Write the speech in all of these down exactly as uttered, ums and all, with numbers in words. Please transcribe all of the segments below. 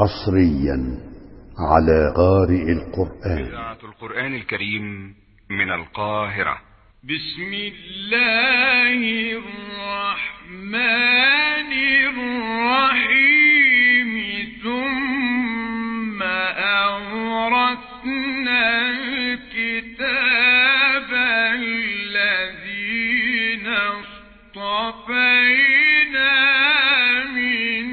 حصريا على قارئ القرآن. إذاعة القرآن الكريم من القاهرة. بسم الله الرحمن الرحيم. ثم أورثنا الكتاب الذين اصطفينا من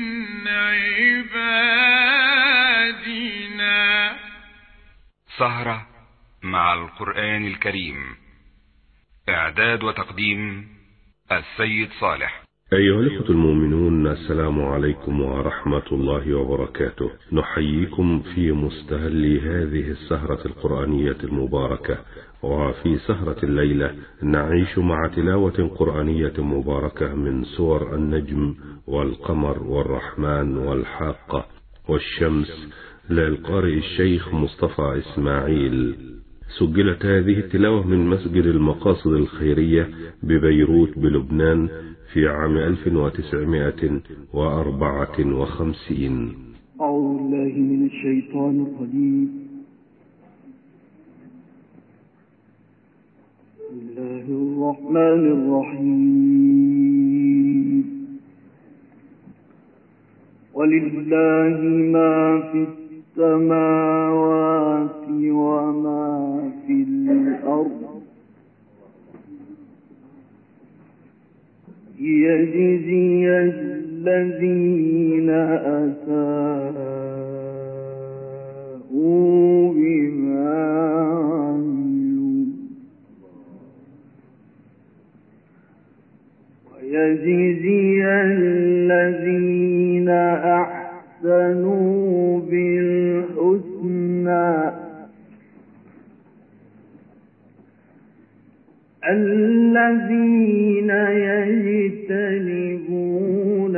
عبادنا. سهرة مع القرآن الكريم. إعداد وتقديم السيد صالح. أيها الأخوة المؤمنون، السلام عليكم ورحمة الله وبركاته. نحييكم في مستهل هذه السهرة القرآنية المباركة. وفي سهرة الليلة نعيش مع تلاوة قرآنية مباركة من سور النجم والقمر والرحمن والحاقة والشمس للقارئ الشيخ مصطفى إسماعيل. سجلت هذه التلاوة من مسجد المقاصد الخيرية ببيروت بلبنان في عام ألف وتسعمائة وأربعة وخمسين. أعوذ بالله من الشيطان الرجيم. بسم الله الرحمن الرحيم. ولله ما في السماوات وما في الأرض يجزي الذين أساءوا بما عملوا ويجزي الذين أحسنوا بالحسنى الذين يجتنبون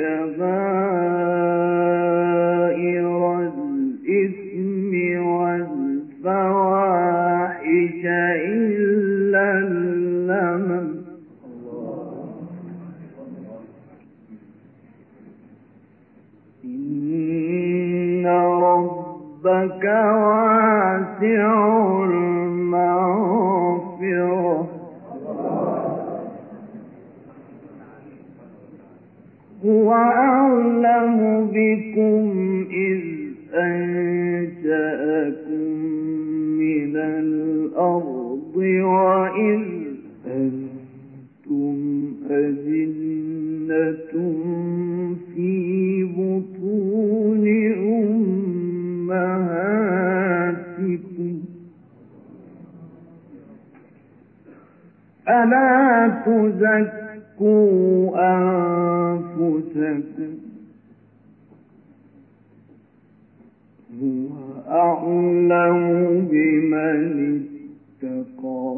كبائر الإثم والفواحش إلا اللمم إن ربك واسع المغفرة هو أعلم بكم إذ أنشأكم من الأرض وإذ أنتم أجنة في بطون أمهاتكم ألا تزكوا أنفسكم هو أعلم بمن اتقى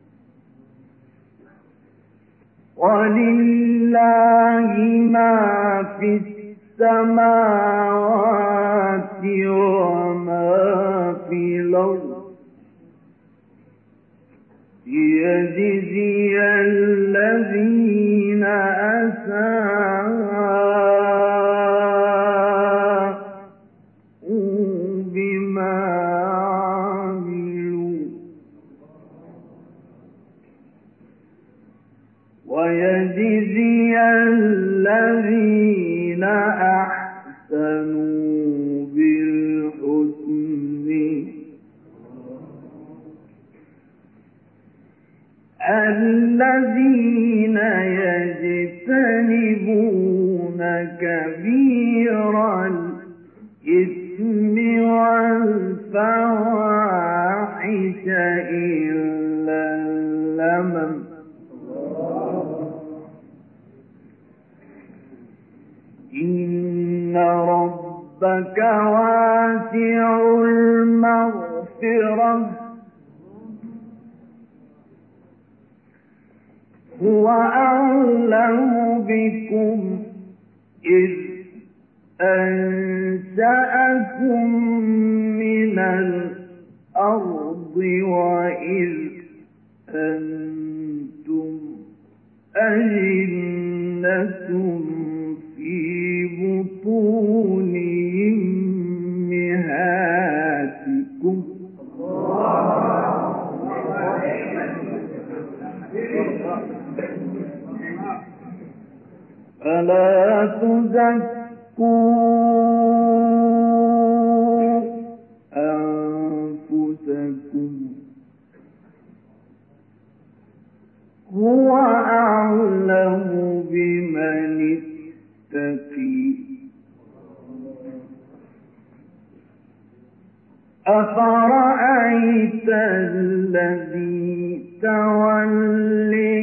ولله ما في السماوات وما في الأرض يجزي الذين أساءوا بما عملوا ويجزي الذين أحسنوا بالحسن الذين يجتنبون كبير الإثم والفواحش إلا اللمم إن ربك واسع المغفرة هو أعلم بكم إذ أنشأكم من الأرض وإذ أنتم أجنة في بطون فلا تزكوا أنفسكم هو أعلم بمن اتقي أفرأيت الذي تولي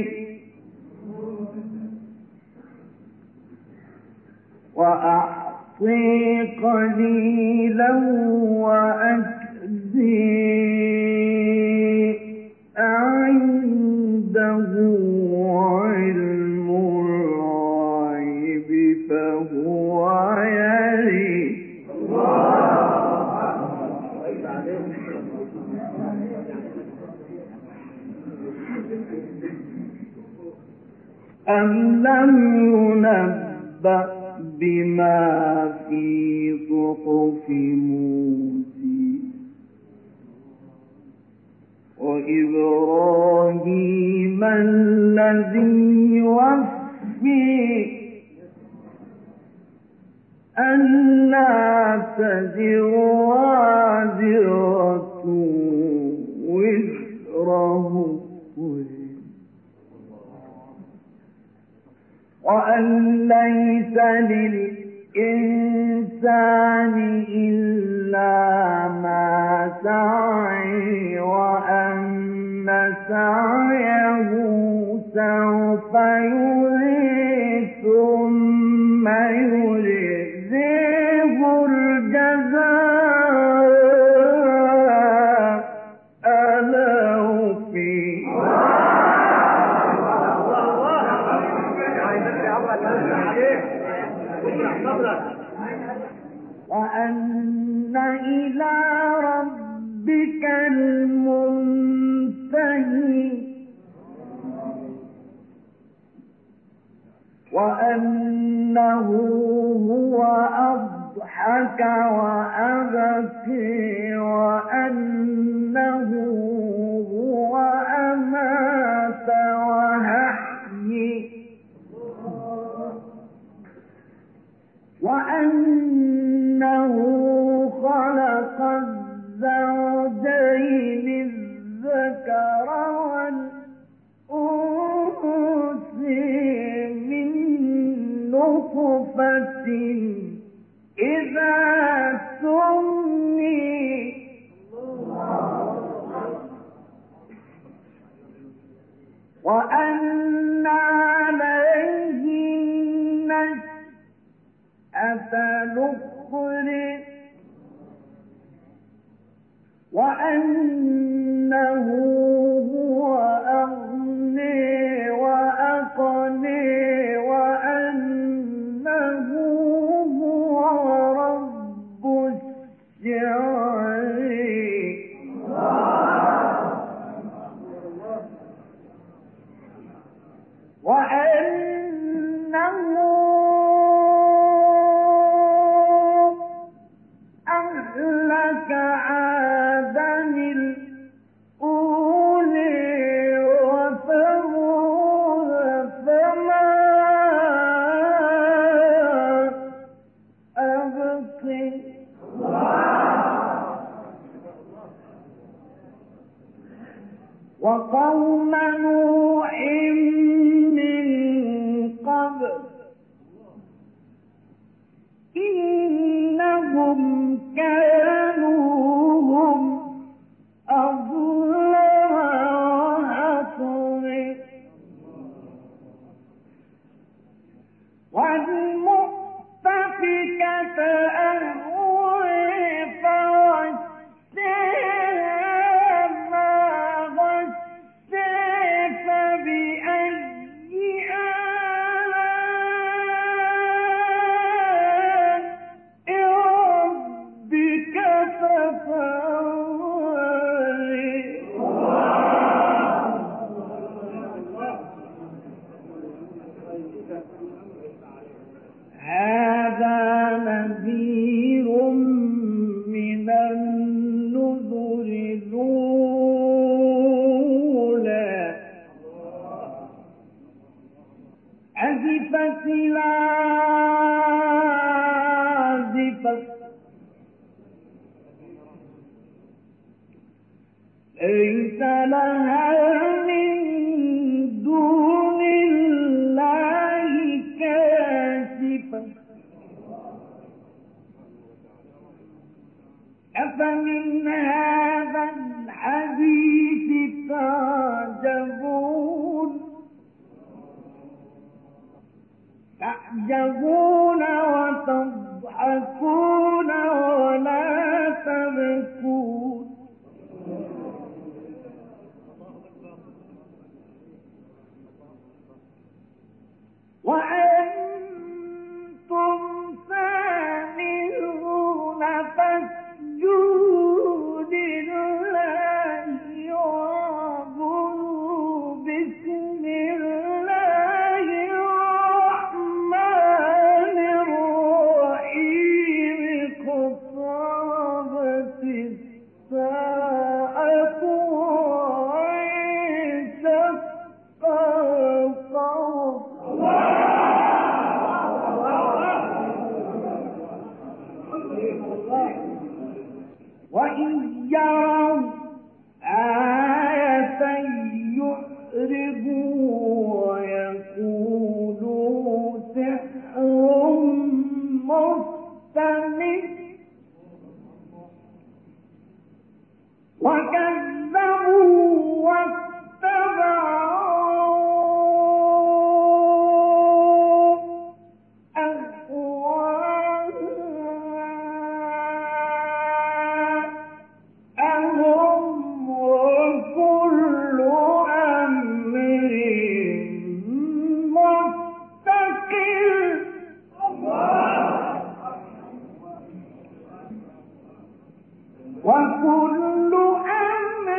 وأعطي قليلا وأكدي عنده علم الغيب فهو يري أم لم ينبأ بما في صحف موسى وإبراهيم الذي وفي ألا تزر وازرة وزر أخرى وأن ليس للإنسان إلا ما سعى وأن سعيه سوف يرى ثم يجزيه الجزاء الأوفى وأن إلى ربك المنتهي وأنه هو أضحك وأبكي وأنه هو أمات وأحيي وأنه خلق الزوجين الذكر والأنثى من نطفة إذا سمي وأن عليه النشأة الأخرى وأنه هو أغنى وأقنى وأنه هو رب الشعرى وأنه أهلك عادا الأولى وثمود فما أبقي وقوم نوح من قبل إنهم كانوا هم أظلم وأطغى والمؤتفكة أهوى فغشاها ما غشى فبأي آلاء ربك تتمارى هذا نذير آزفة ليس لها من دون الله كاشفة أفمن هذا الحديث تعجبون تعجبون وتضحكون ولا تبكون وأنتم سامرون فاسجدوا لله واعبدوا بسم الله الرحمن الرحيم اقتربت الساعة وانشق القمر وإن يروا آية يعرضوا ويقولوا سحر مستمر وكذبوا واتبعوا وكل أمر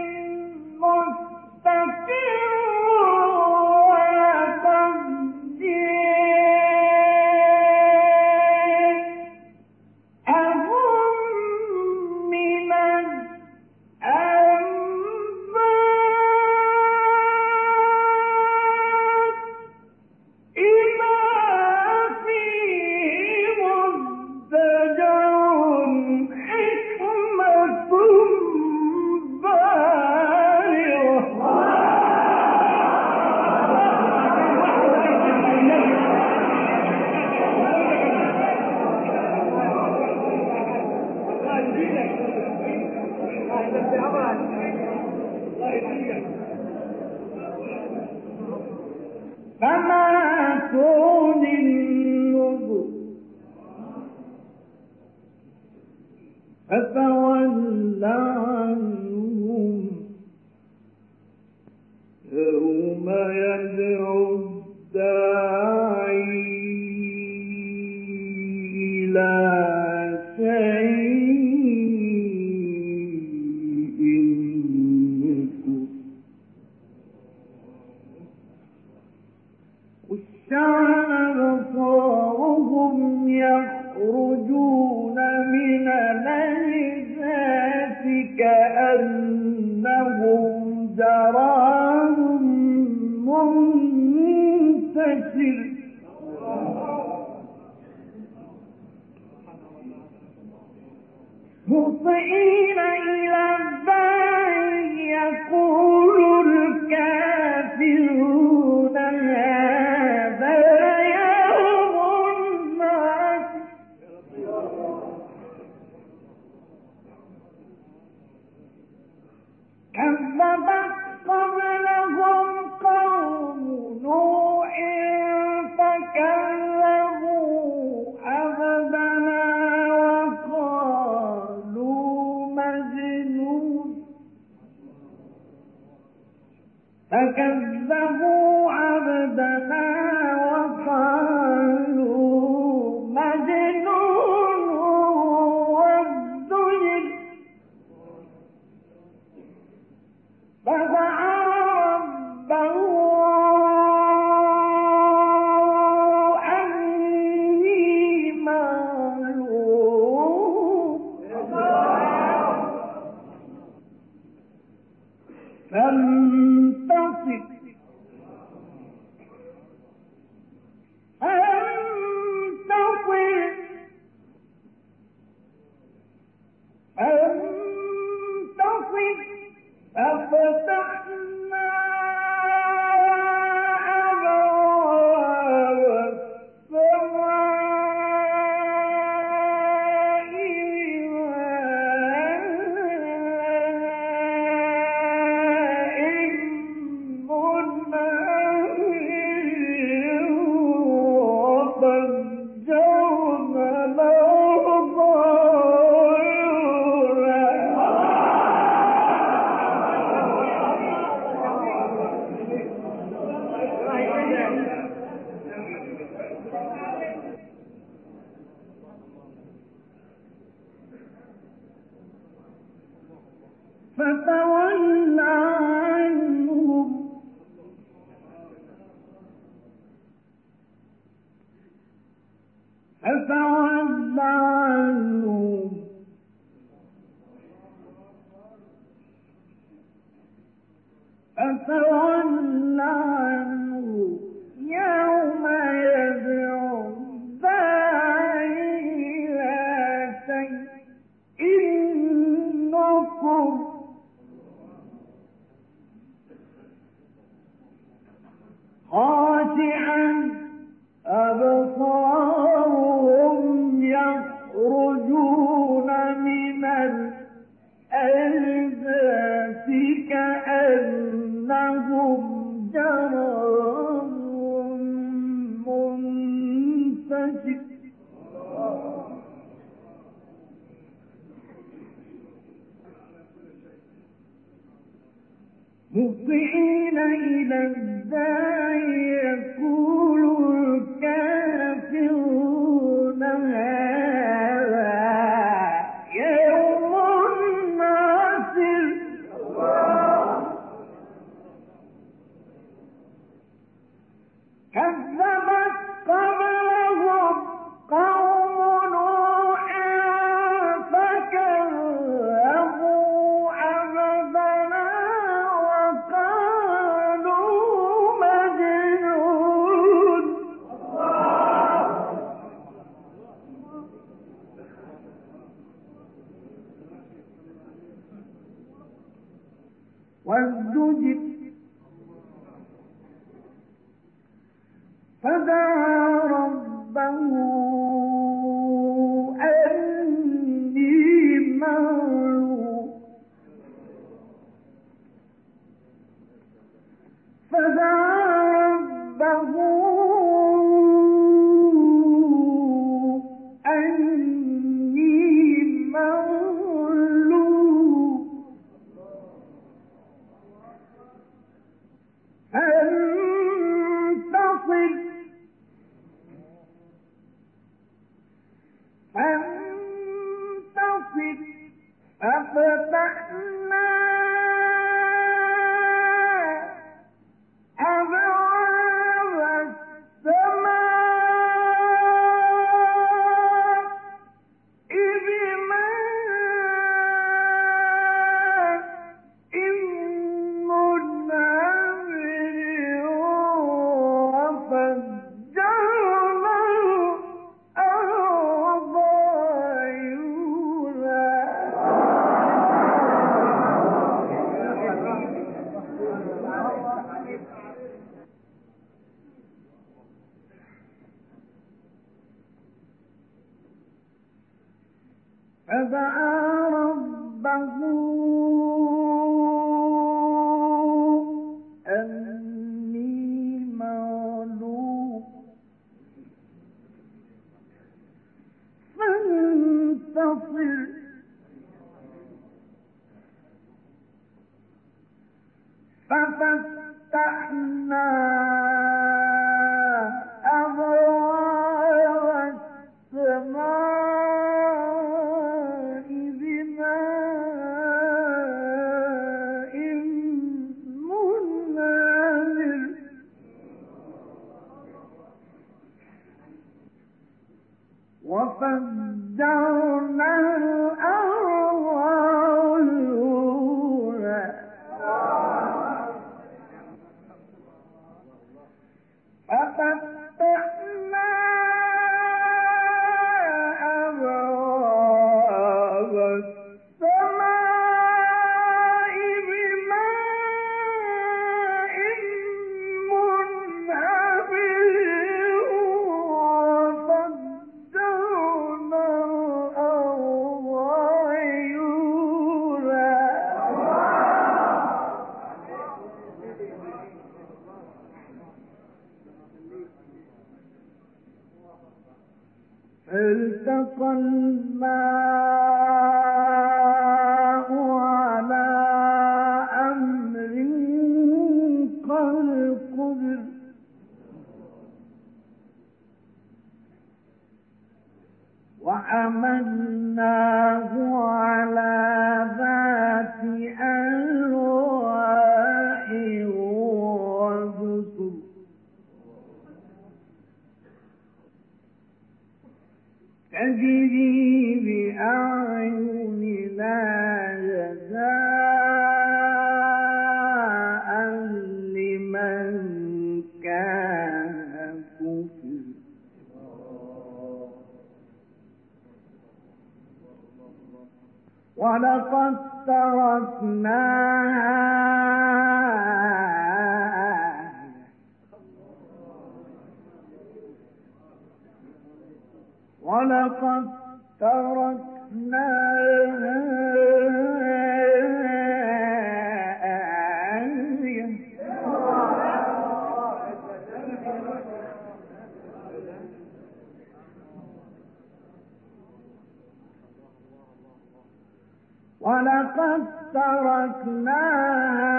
مستقر وتقدير أهم من الأنباء إذا فيه مزدجر فما تغني النذر فتول عنهم يوم يدعو الداعي إلى شيء نكر خشعن أبصارهم يخرجون من الأجداث كأنهم جراد منتشر مهطعين إلى الداعي يقول الكافرون هذا يوم عسر كذبت قبلهم قوم نوح فكذبوا عبدنا وقالوا مجنون فتول عنهم فتول عنهم فتول عنهم يوم يدعو الداعي إلى شيء نكر خاشعا أبصارهم يخرجون من الأجداث كأنهم جراد منتشر مهطعين إلى الداعي يقول الكافرون هذا يوم عسر كذبت قبلهم قوم نوح فكذبوا عبدنا وقالوا مجنون وازدجر فدعا ربه أني مغلوب فدعا ربه أني مغلوب فانتصر فانتصر ففتحنا أبواب السماء بماء منهمر وفجرنا الأرض عيونا فدعا ربه أني مغلوب فانتصر ففتحنا أبواب السماء بماء منهمر وفجرنا الأرض عيونا ففتحنا أبواب السماء بماء منهمر وفجرنا الأرض عيونا التقى الماء على أمر قد قدر وحملناه على ذات بأعيننا جزاء لمن كان كفر ولقد تركناها ولقد تركناها ولقد تركناها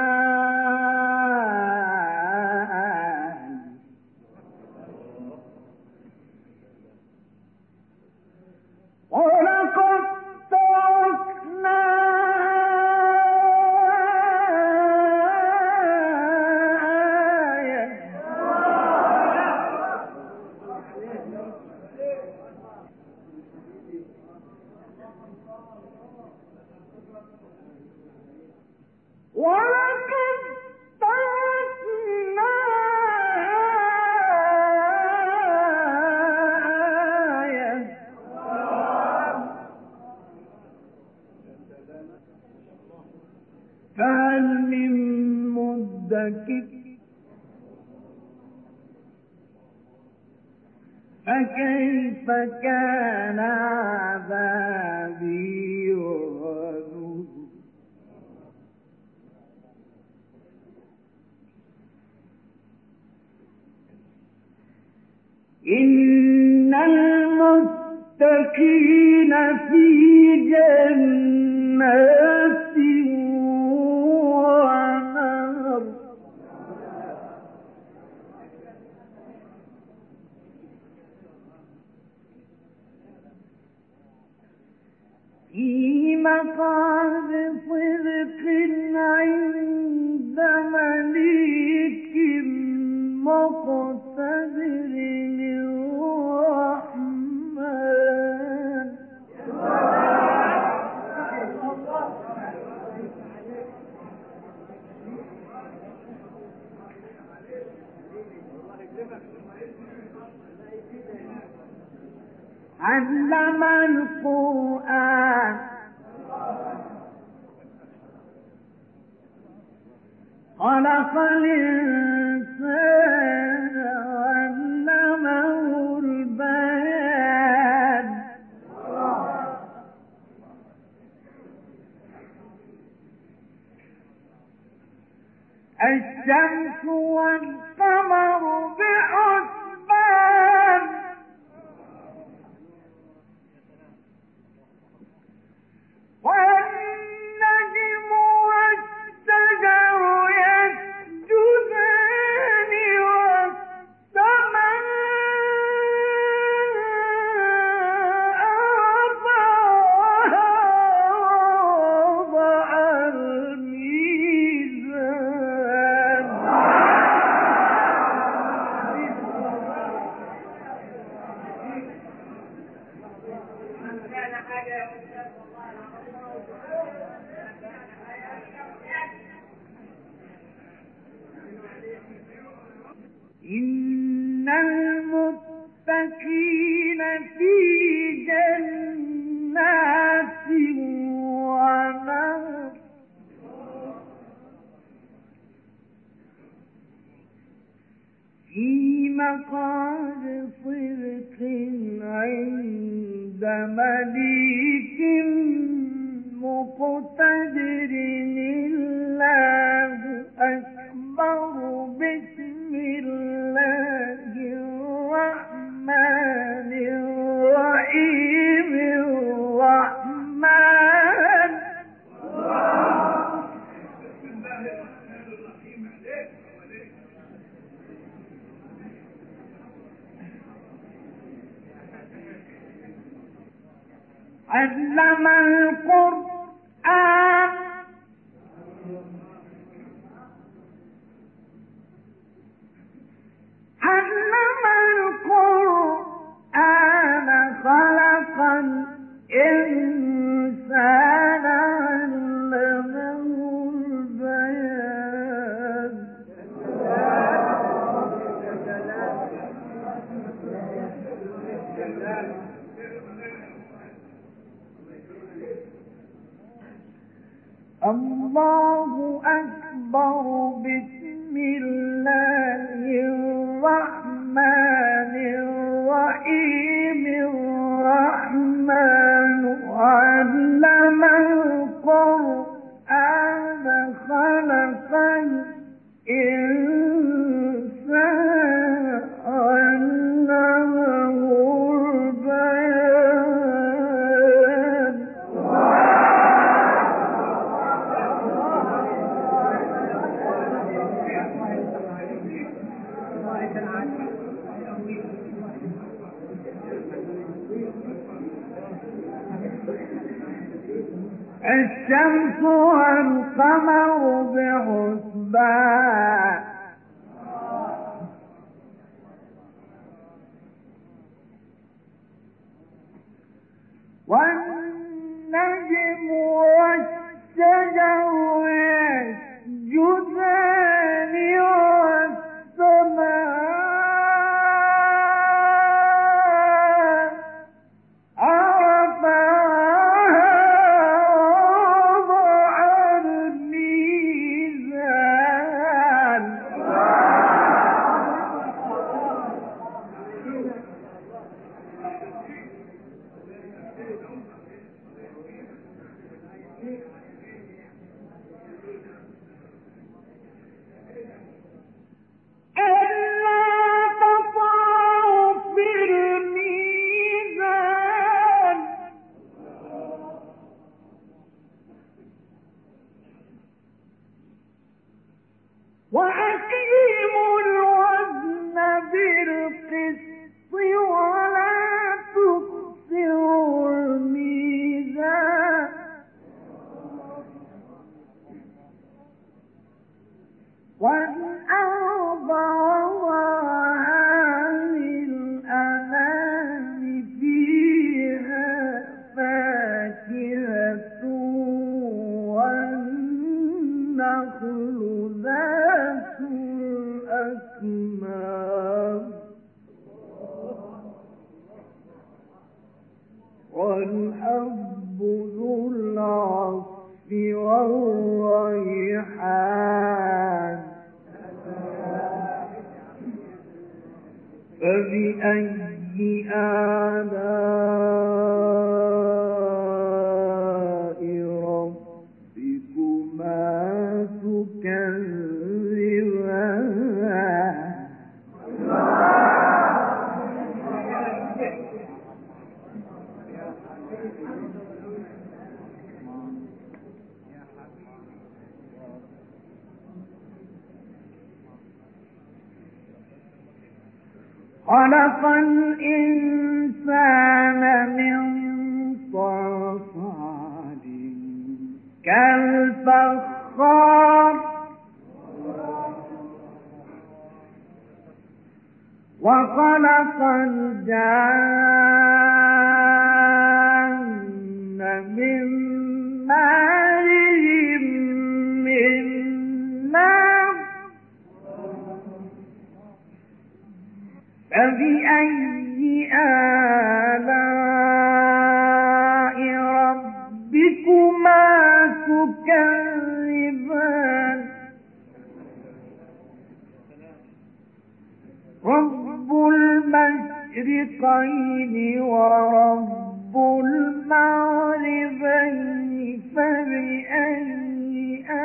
ولقد فهل من مدكر فكيف كان عذابي ونذر إن المتقين في جنات ونهر في مقعد صدق عند مليك مقتدر الرحمن علم القرآن خلق الإنسان علمه البيان الشمس والقمر بحسبان والنجم والشجر يسجدان والسماء رفعها ووضع الميزان إن المتقين في جنات ونهر في مقعد صدق عند مليك مقتدر الله أكبر بسم الله الرحمن الرحيم الرحمن علم القرآن علم القرآن خلق الإنسان علمه البيان الله أكبر. بسم الله الرحمن الرحيم. الرحمن علم القرآن خلق الإنسان علمه البيان الشمس والقمر بحسبان والنجم والشجر يسجدان وأقيموا الوزن بالقسط ولا تخسروا الميزان والأرض وضعها للأنام فيها فاكهة والنخل ذات الأكمام والحب ذو العصف والريحان فبأي آلاء ربكما تكذبان خلق الإنسان من صلصال كالفخار وخلق الجان من مارج من نار فبأي آلاء ربكما تكذبان رب المشرقين ورب المغربين فبأي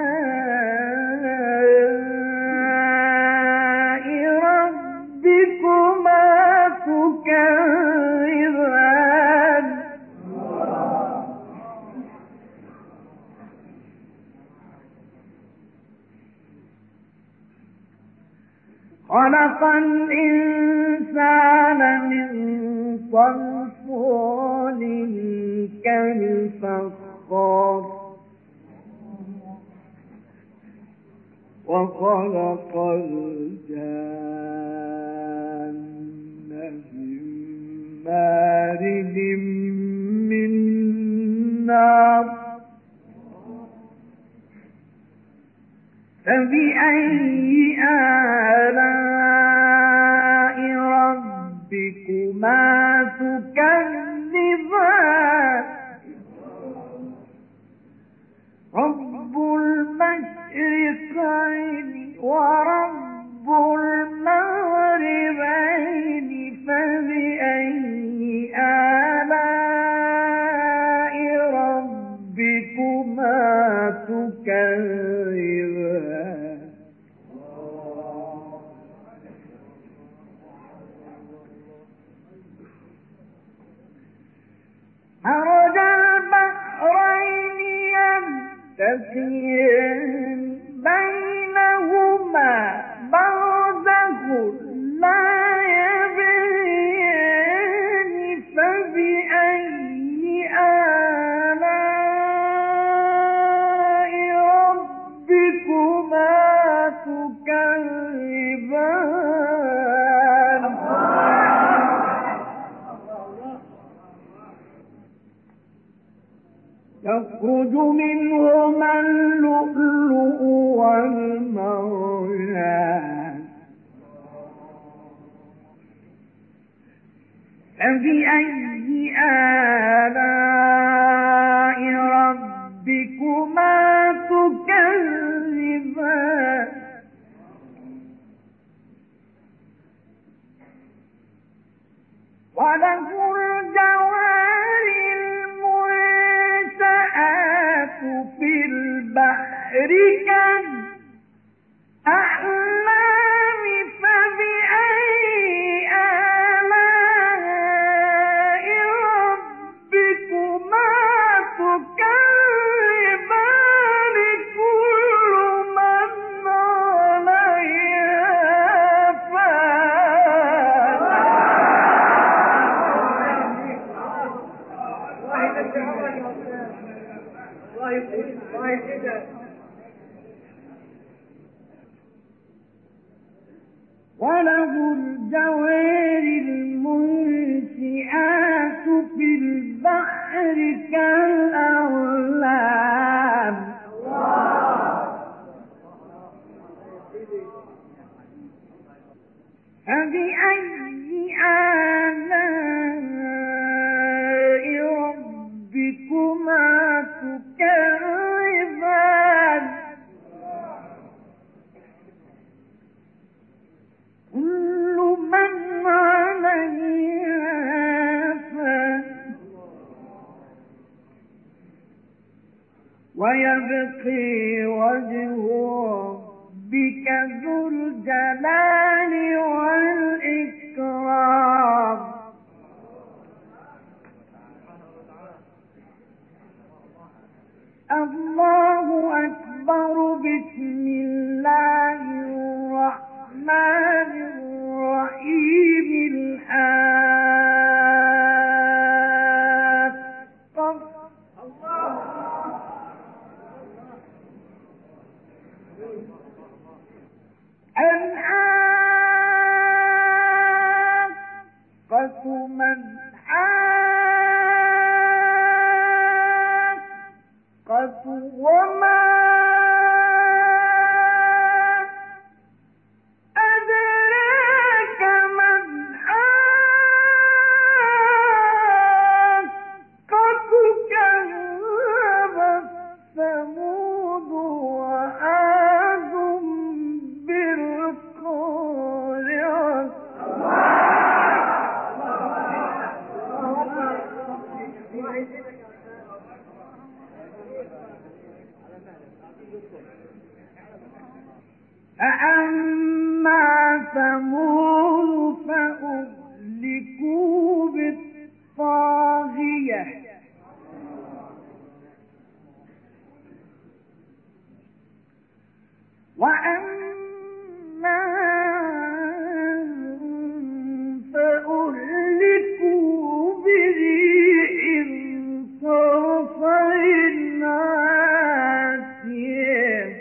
آلاء ربكما تكذبان خلق الإنسان من صلصال كالفخار وخلق الجان من مارج من النار فبأي آلاء ربكما تكذبان رب المشرقين ورب المغربين فبأي آلاء ربكما تكذبان مرج البحرين يلتقيان بينهما برزخ لا يبغيان فبأي آلاء ربكما تكذبان يخرج منهما اللؤلؤ والمرجان فبأي آلاء ربكما تكذبان وله الجوار المنشآت في البحر كالأعلام فبأي آلاء ربكما تكذبان كل من عليها فان وله الجوار المنشآت في البحر كالأعلام فبأي آلاء ربكما تكذبان كل من عليها فان ويبقي وجه ربك ذو الجلال والإكرام الله أكبر بسم الله الرحمن الرحيم الحاقة الحاقة ما الحاقة وما أدراك ما الحاقة كذبت ثمود وعاد بالقارعة فأما ثمود فأهلكوا بالطاغية وأما فأهلكوا بريح صرصر عاتية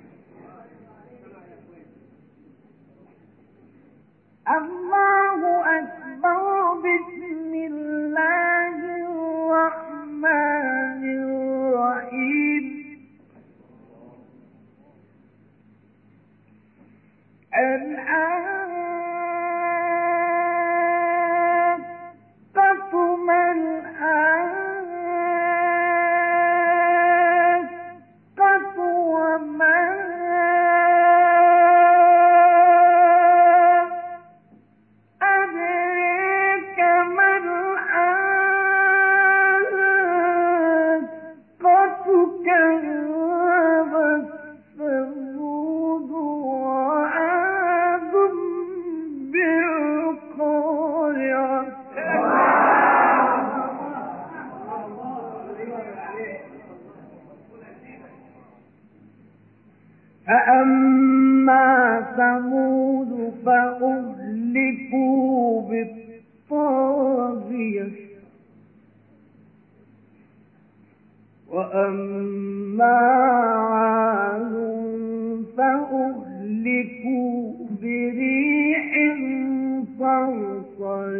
الله وأما عاد فأهلكوا بريح صرصر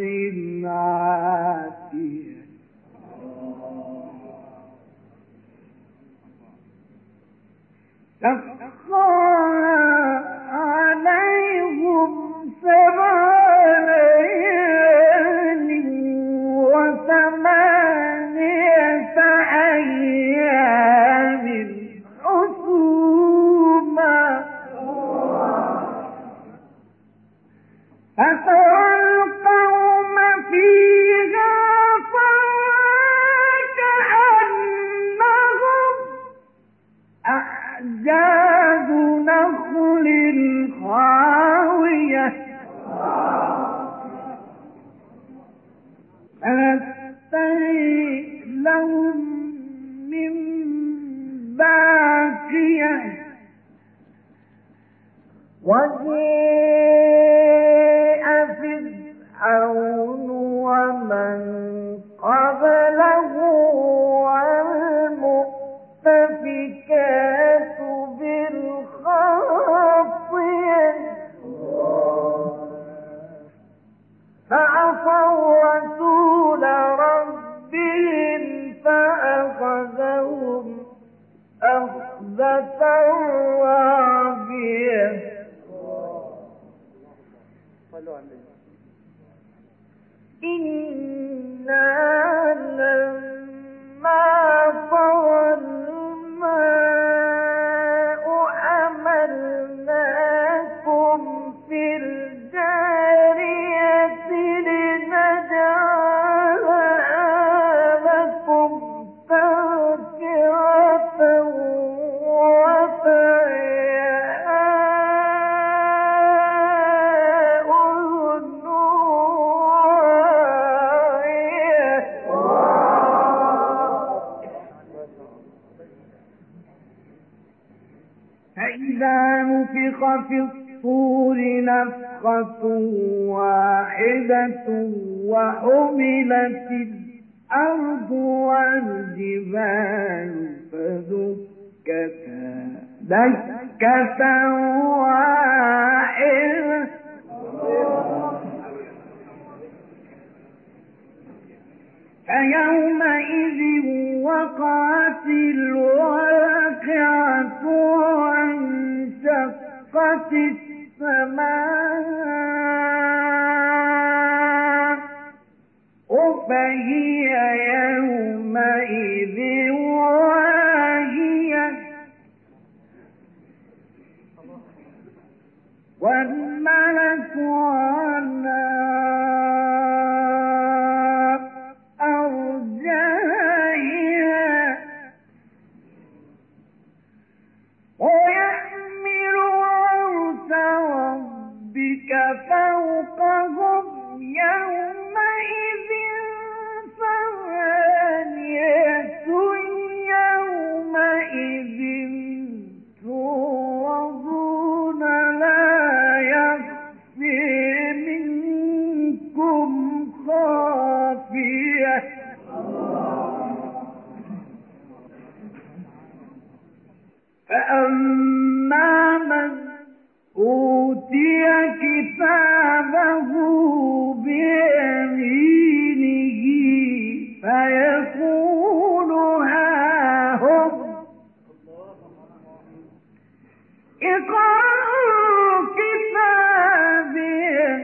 عاتية سخرها عليهم سبع ليال وثمانية أيام حسوما فترى القوم فيها كأنهم أعجاز نخل خاوية فنستهي لهم من باقية وجيء فرعون ومن قبله والمؤتفكات بالخاطئة فعصوا رسول ربهم فأخذهم أخذة رابية إنا لما طغى الماء حملناكم في الجارية لنجعلها لكم تذكرة وتعيها أذن واعية فإذا نفخ في الصور نفخة واحدة وحملت الأرض والجبال فدكتا دكة واحدة فيومئذ وقعت الواقعة وانشقت السماء فهي يومئذ واهية والملك على أرجائها ويحمل عرش ربك فوقهم يومئذ ثمانية يومئذ تعرضون لا يخفي منكم خافية فأما من أوتي كتابه بيمينه فيقول هاهم اقرأوا كتابيه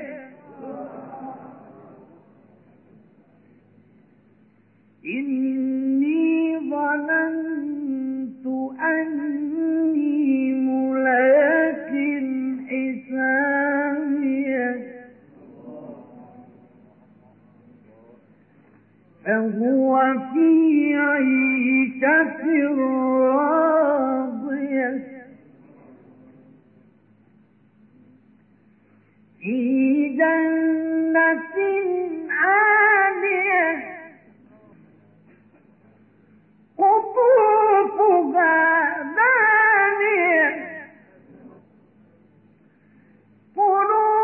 إني ظننت أني ملاق حسابيه فهو في عيشة راضية في جنة عالية قطوفها دانية كلوا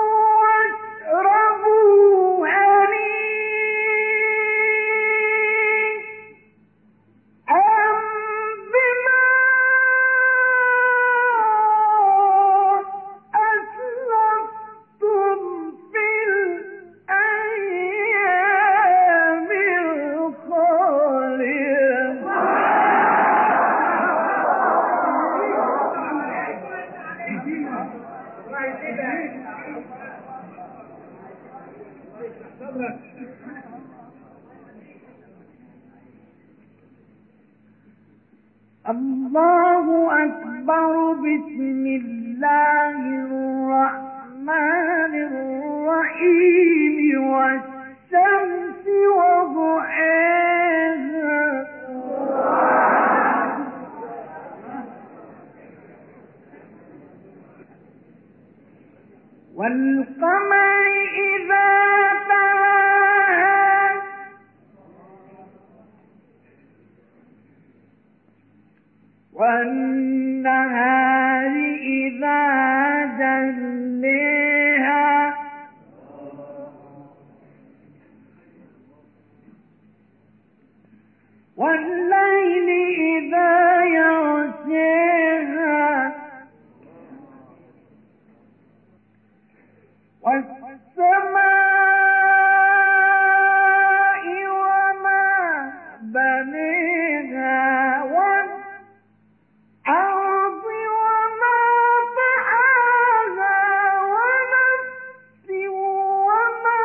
واشربوا هنيئا الله أكبر. بسم الله الرحمن الرحيم. والشمس وضحاها والقمر إذا تلاها والنهار إذا جلاها والليل إذا يغشاها والسماء وما بنيها والأرض وما طحاها ونفس وما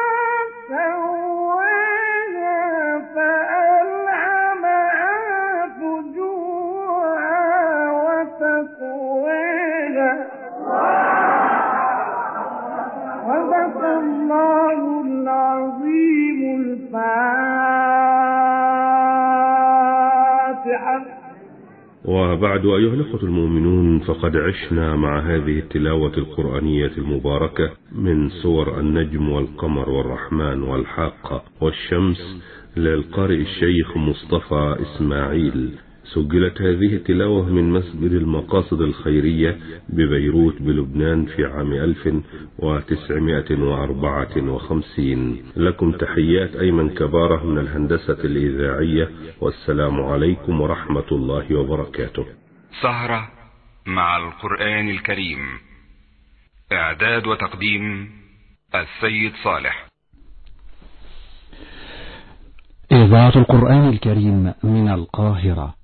سواها فألهمها فجورها وتقواها. صدق الله العظيم. الفاتحة. وبعد أيها الأخوة المؤمنون، فقد عشنا مع هذه التلاوة القرآنية المباركة من سور النجم والقمر والرحمن والحاقة والشمس للقارئ الشيخ مصطفى إسماعيل. سجلت هذه التلاوة من مسجد المقاصد الخيرية ببيروت بلبنان في عام ألف وتسعمائة وأربعة وخمسين. لكم تحيات أيمن كبارة من الهندسة الإذاعية، والسلام عليكم ورحمة الله وبركاته. سهرة مع القرآن الكريم. إعداد وتقديم السيد صالح. إذاعة القرآن الكريم من القاهرة.